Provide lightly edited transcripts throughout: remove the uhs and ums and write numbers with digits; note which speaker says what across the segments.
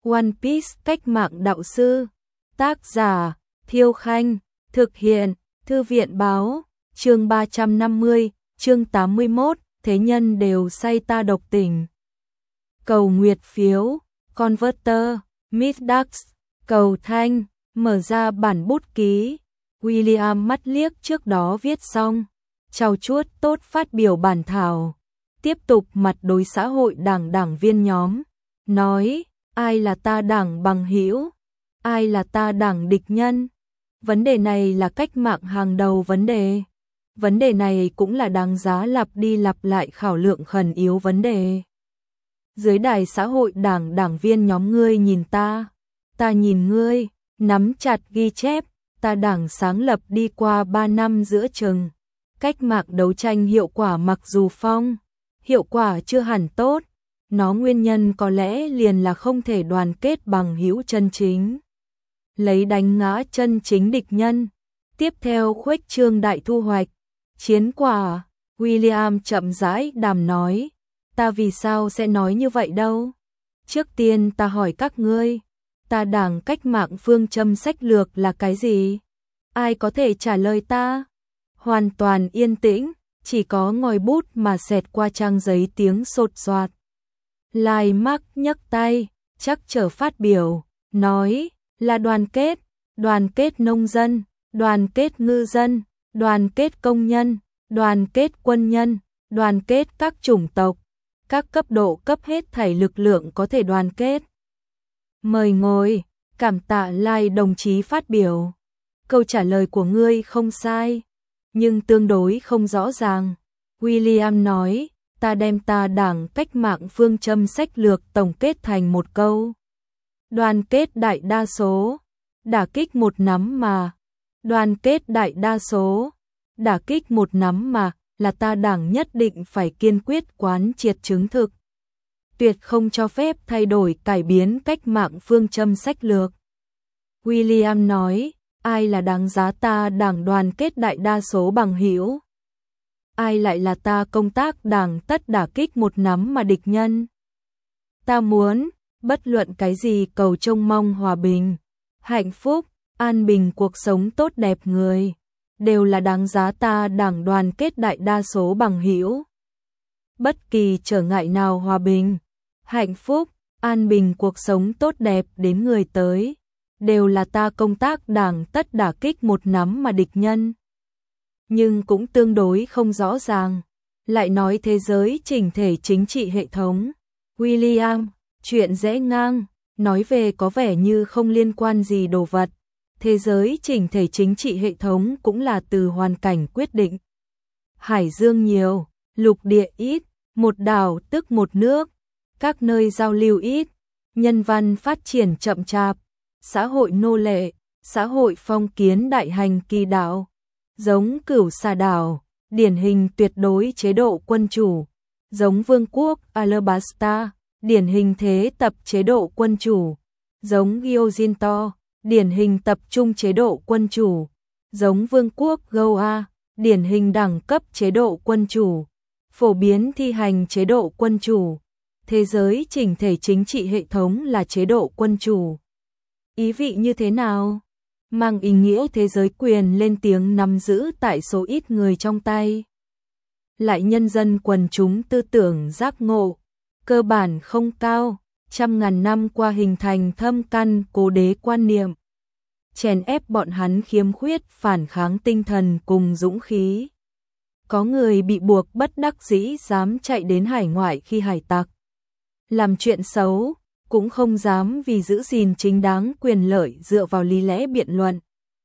Speaker 1: One Piece cách mạng đạo sư. Tác giả Thiêu Khanh. Thực hiện Thư viện Báo. Chương 350, chương 81, thế nhân đều say ta độc tình. Cầu nguyệt phiếu, Converter, Midax, cầu thanh, mở ra bản bút ký. William mắt liếc trước đó viết xong, trau chuốt tốt phát biểu bản thảo. Tiếp tục mặt đối xã hội đảng viên nhóm, nói, ai là ta đảng bằng hữu, ai là ta đảng địch nhân. Vấn đề này là cách mạng hàng đầu vấn đề. Vấn đề này cũng là đáng giá lặp đi lặp lại khảo lượng khẩn yếu vấn đề. Dưới đài xã hội đảng viên nhóm ngươi nhìn ta nhìn ngươi, nắm chặt ghi chép, ta đảng sáng lập đi qua 3 năm giữa chừng. Cách mạng đấu tranh hiệu quả mặc dù hiệu quả chưa hẳn tốt, nó nguyên nhân có lẽ liền là không thể đoàn kết bằng hữu chân chính. Lấy đánh ngã chân chính địch nhân, tiếp theo khuếch trương đại thu hoạch. Chiến quả, William chậm rãi đàm nói, ta vì sao sẽ nói như vậy đâu? Trước tiên ta hỏi các ngươi, ta đảng cách mạng phương châm sách lược là cái gì? Ai có thể trả lời ta? Hoàn toàn yên tĩnh, chỉ có ngòi bút mà xẹt qua trang giấy tiếng sột soạt. Lai Mark nhấc tay, chắc chở phát biểu, nói là đoàn kết nông dân, đoàn kết ngư dân, đoàn kết công nhân, đoàn kết quân nhân, đoàn kết các chủng tộc, các cấp độ cấp hết thảy lực lượng có thể đoàn kết. Mời ngồi, cảm tạ Lai đồng chí phát biểu. Câu trả lời của ngươi không sai, nhưng tương đối không rõ ràng. William nói, ta đem ta đảng cách mạng phương châm sách lược tổng kết thành một câu. Đoàn kết đại đa số, đả kích một nắm mà. Đoàn kết đại đa số, đả kích một nắm mà, là ta đảng nhất định phải kiên quyết quán triệt chứng thực. Tuyệt không cho phép thay đổi cải biến cách mạng phương châm sách lược. William nói, ai là đáng giá ta đảng đoàn kết đại đa số bằng hữu? Ai lại là ta công tác đảng tất đả kích một nắm mà địch nhân? Ta muốn, bất luận cái gì cầu trông mong hòa bình, hạnh phúc, an bình cuộc sống tốt đẹp người, đều là đáng giá ta đảng đoàn kết đại đa số bằng hữu. Bất kỳ trở ngại nào hòa bình, hạnh phúc, an bình cuộc sống tốt đẹp đến người tới, đều là ta công tác đảng tất đả kích một nắm mà địch nhân. Nhưng cũng tương đối không rõ ràng, lại nói thế giới chỉnh thể chính trị hệ thống. William, chuyện dễ ngang, nói về có vẻ như không liên quan gì đồ vật. Thế giới chỉnh thể chính trị hệ thống cũng là từ hoàn cảnh quyết định. Hải dương nhiều, lục địa ít, một đảo tức một nước, các nơi giao lưu ít, nhân văn phát triển chậm chạp, xã hội nô lệ, xã hội phong kiến đại hành kỳ đạo, giống Cửu Xà đảo, điển hình tuyệt đối chế độ quân chủ, giống Vương quốc Alabasta, điển hình thế tập chế độ quân chủ, giống Gyojinto, điển hình tập trung chế độ quân chủ, giống Vương quốc Goa, điển hình đẳng cấp chế độ quân chủ, phổ biến thi hành chế độ quân chủ. Thế giới chỉnh thể chính trị hệ thống là chế độ quân chủ. Ý vị như thế nào? Mang ý nghĩa thế giới quyền lên tiếng nắm giữ tại số ít người trong tay. Lại nhân dân quần chúng tư tưởng giác ngộ, cơ bản không cao, trăm ngàn năm qua hình thành thâm căn cố đế quan niệm. Chèn ép bọn hắn khiếm khuyết phản kháng tinh thần cùng dũng khí. Có người bị buộc bất đắc dĩ dám chạy đến hải ngoại khi hải tặc làm chuyện xấu, cũng không dám vì giữ gìn chính đáng quyền lợi dựa vào lý lẽ biện luận.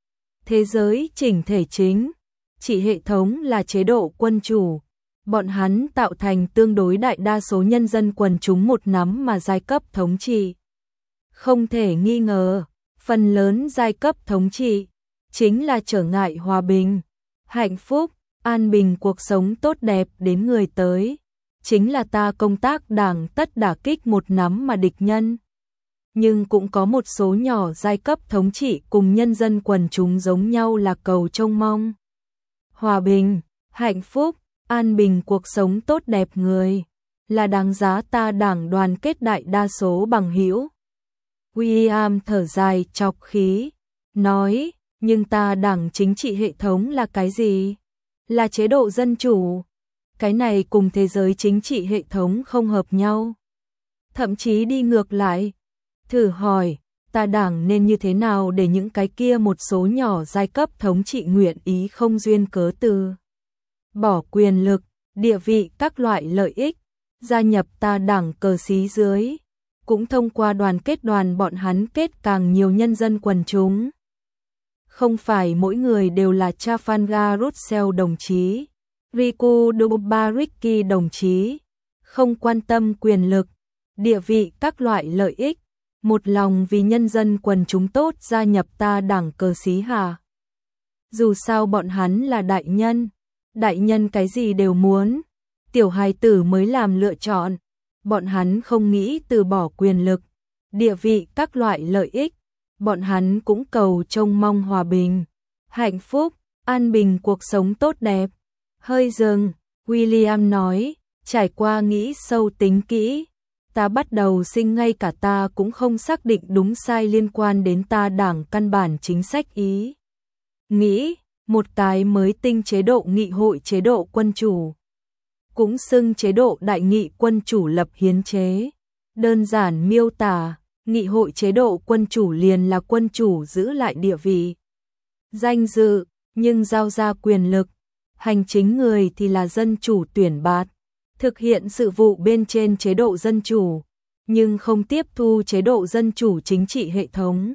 Speaker 1: Thế giới chỉnh thể chính trị hệ thống là chế độ quân chủ, bọn hắn tạo thành tương đối đại đa số nhân dân quần chúng một nắm mà giai cấp thống trị. Không thể nghi ngờ, phần lớn giai cấp thống trị chính là trở ngại hòa bình, hạnh phúc, an bình cuộc sống tốt đẹp đến người tới. Chính là ta công tác đảng tất đả kích một nắm mà địch nhân. Nhưng cũng có một số nhỏ giai cấp thống trị cùng nhân dân quần chúng giống nhau là cầu trông mong hòa bình, hạnh phúc, an bình cuộc sống tốt đẹp người, là đáng giá ta đảng đoàn kết đại đa số bằng hữu. William thở dài chọc khí, nói, nhưng ta đảng chính trị hệ thống là cái gì? Là chế độ dân chủ. Cái này cùng thế giới chính trị hệ thống không hợp nhau. Thậm chí đi ngược lại. Thử hỏi, ta đảng nên như thế nào để những cái kia một số nhỏ giai cấp thống trị nguyện ý không duyên cớ từ bỏ quyền lực, địa vị các loại lợi ích, gia nhập ta đảng cờ xí dưới, cũng thông qua đoàn kết đoàn bọn hắn kết càng nhiều nhân dân quần chúng. Không phải mỗi người đều là Trafalgar Russell đồng chí, Riku Dubariki đồng chí, không quan tâm quyền lực, địa vị các loại lợi ích, một lòng vì nhân dân quần chúng tốt gia nhập ta đảng cờ xí hả? Dù sao bọn hắn là đại nhân cái gì đều muốn, tiểu hài tử mới làm lựa chọn, bọn hắn không nghĩ từ bỏ quyền lực, địa vị các loại lợi ích, bọn hắn cũng cầu trông mong hòa bình, hạnh phúc, an bình cuộc sống tốt đẹp. Hơi dừng, William nói, trải qua nghĩ sâu tính kỹ, ta bắt đầu sinh ngay cả ta cũng không xác định đúng sai liên quan đến ta đảng căn bản chính sách ý. Nghĩ, một cái mới tinh chế độ nghị hội chế độ quân chủ, cũng xưng chế độ đại nghị quân chủ lập hiến chế. Đơn giản miêu tả, nghị hội chế độ quân chủ liền là quân chủ giữ lại địa vị, danh dự, nhưng giao ra quyền lực, hành chính người thì là dân chủ tuyển bạt, thực hiện sự vụ bên trên chế độ dân chủ, nhưng không tiếp thu chế độ dân chủ chính trị hệ thống.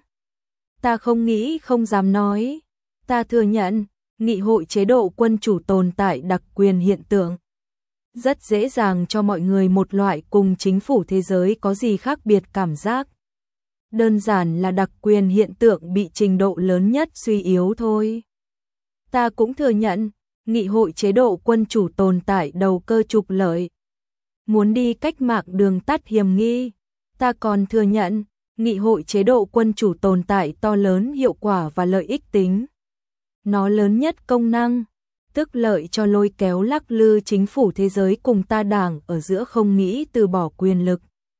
Speaker 1: Ta không nghĩ không dám nói, ta thừa nhận, nghị hội chế độ quân chủ tồn tại đặc quyền hiện tượng. Rất dễ dàng cho mọi người một loại cùng chính phủ thế giới có gì khác biệt cảm giác. Đơn giản là đặc quyền hiện tượng bị trình độ lớn nhất suy yếu thôi. Ta cũng thừa nhận, nghị hội chế độ quân chủ tồn tại đầu cơ trục lợi. Muốn đi cách mạng đường tắt hiểm nghi. Ta còn thừa nhận, nghị hội chế độ quân chủ tồn tại to lớn hiệu quả và lợi ích tính. Nó lớn nhất công năng, tức lợi cho lôi kéo lắc lư chính phủ thế giới cùng ta đảng ở giữa không nghĩ từ bỏ quyền lực,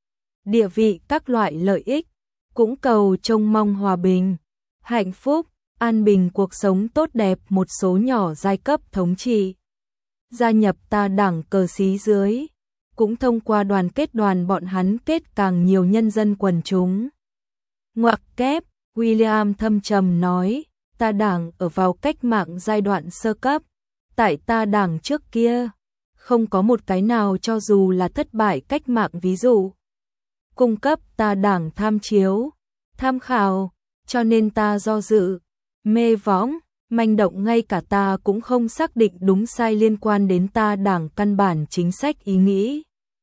Speaker 1: địa vị các loại lợi ích, cũng cầu trông mong hòa bình, hạnh phúc, an bình cuộc sống tốt đẹp một số nhỏ giai cấp thống trị. Gia nhập ta đảng cờ xí dưới, cũng thông qua đoàn kết đoàn bọn hắn kết càng nhiều nhân dân quần chúng. Ngoặc kép, William thâm trầm nói, ta đảng ở vào cách mạng giai đoạn sơ cấp, tại ta đảng trước kia, không có một cái nào cho dù là thất bại cách mạng ví dụ. Cung cấp ta đảng tham chiếu, tham khảo, cho nên ta do dự, mê võng, manh động ngay cả ta cũng không xác định đúng sai liên quan đến ta đảng căn bản chính sách ý nghĩ.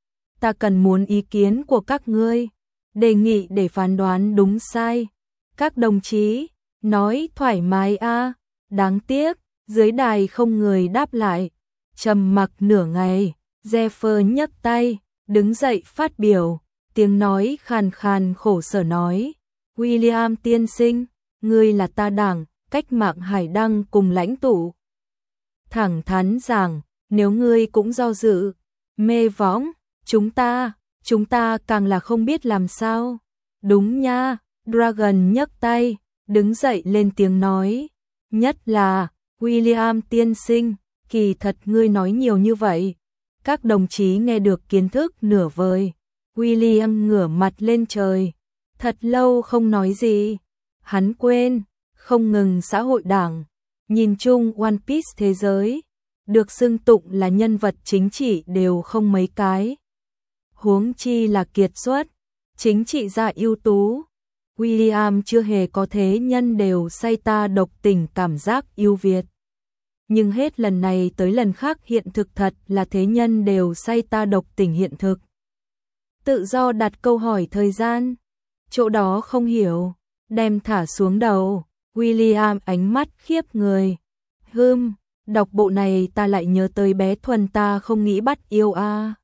Speaker 1: Ta cần muốn ý kiến của các ngươi, đề nghị để phán đoán đúng sai. Các đồng chí, nói thoải mái a, đáng tiếc, dưới đài không người đáp lại. Trầm mặc nửa ngày, Jeffer nhấc tay, đứng dậy phát biểu, tiếng nói khàn khàn khổ sở nói, William tiên sinh, ngươi là ta đảng, cách mạng Hải Đăng cùng lãnh tụ. Thẳng thắn rằng, nếu ngươi cũng do dự, mê võng, chúng ta càng là không biết làm sao. Đúng nha, Dragon nhấc tay, đứng dậy lên tiếng nói, nhất là, William tiên sinh, kỳ thật ngươi nói nhiều như vậy. Các đồng chí nghe được kiến thức nửa vời. William ngửa mặt lên trời, thật lâu không nói gì. Hắn quên, không ngừng xã hội đảng, nhìn chung One Piece thế giới, được xưng tụng là nhân vật chính trị đều không mấy cái. Huống chi là kiệt xuất, chính trị gia ưu tú. William chưa hề có thế nhân đều say ta độc tình cảm giác yêu Việt. Nhưng hết lần này tới lần khác hiện thực thật là thế nhân đều say ta độc tình hiện thực. Tự do đặt câu hỏi thời gian, chỗ đó không hiểu, đem thả xuống đầu. William ánh mắt khiếp người. Đọc bộ này ta lại nhớ tới bé Thuần ta không nghĩ bắt yêu a.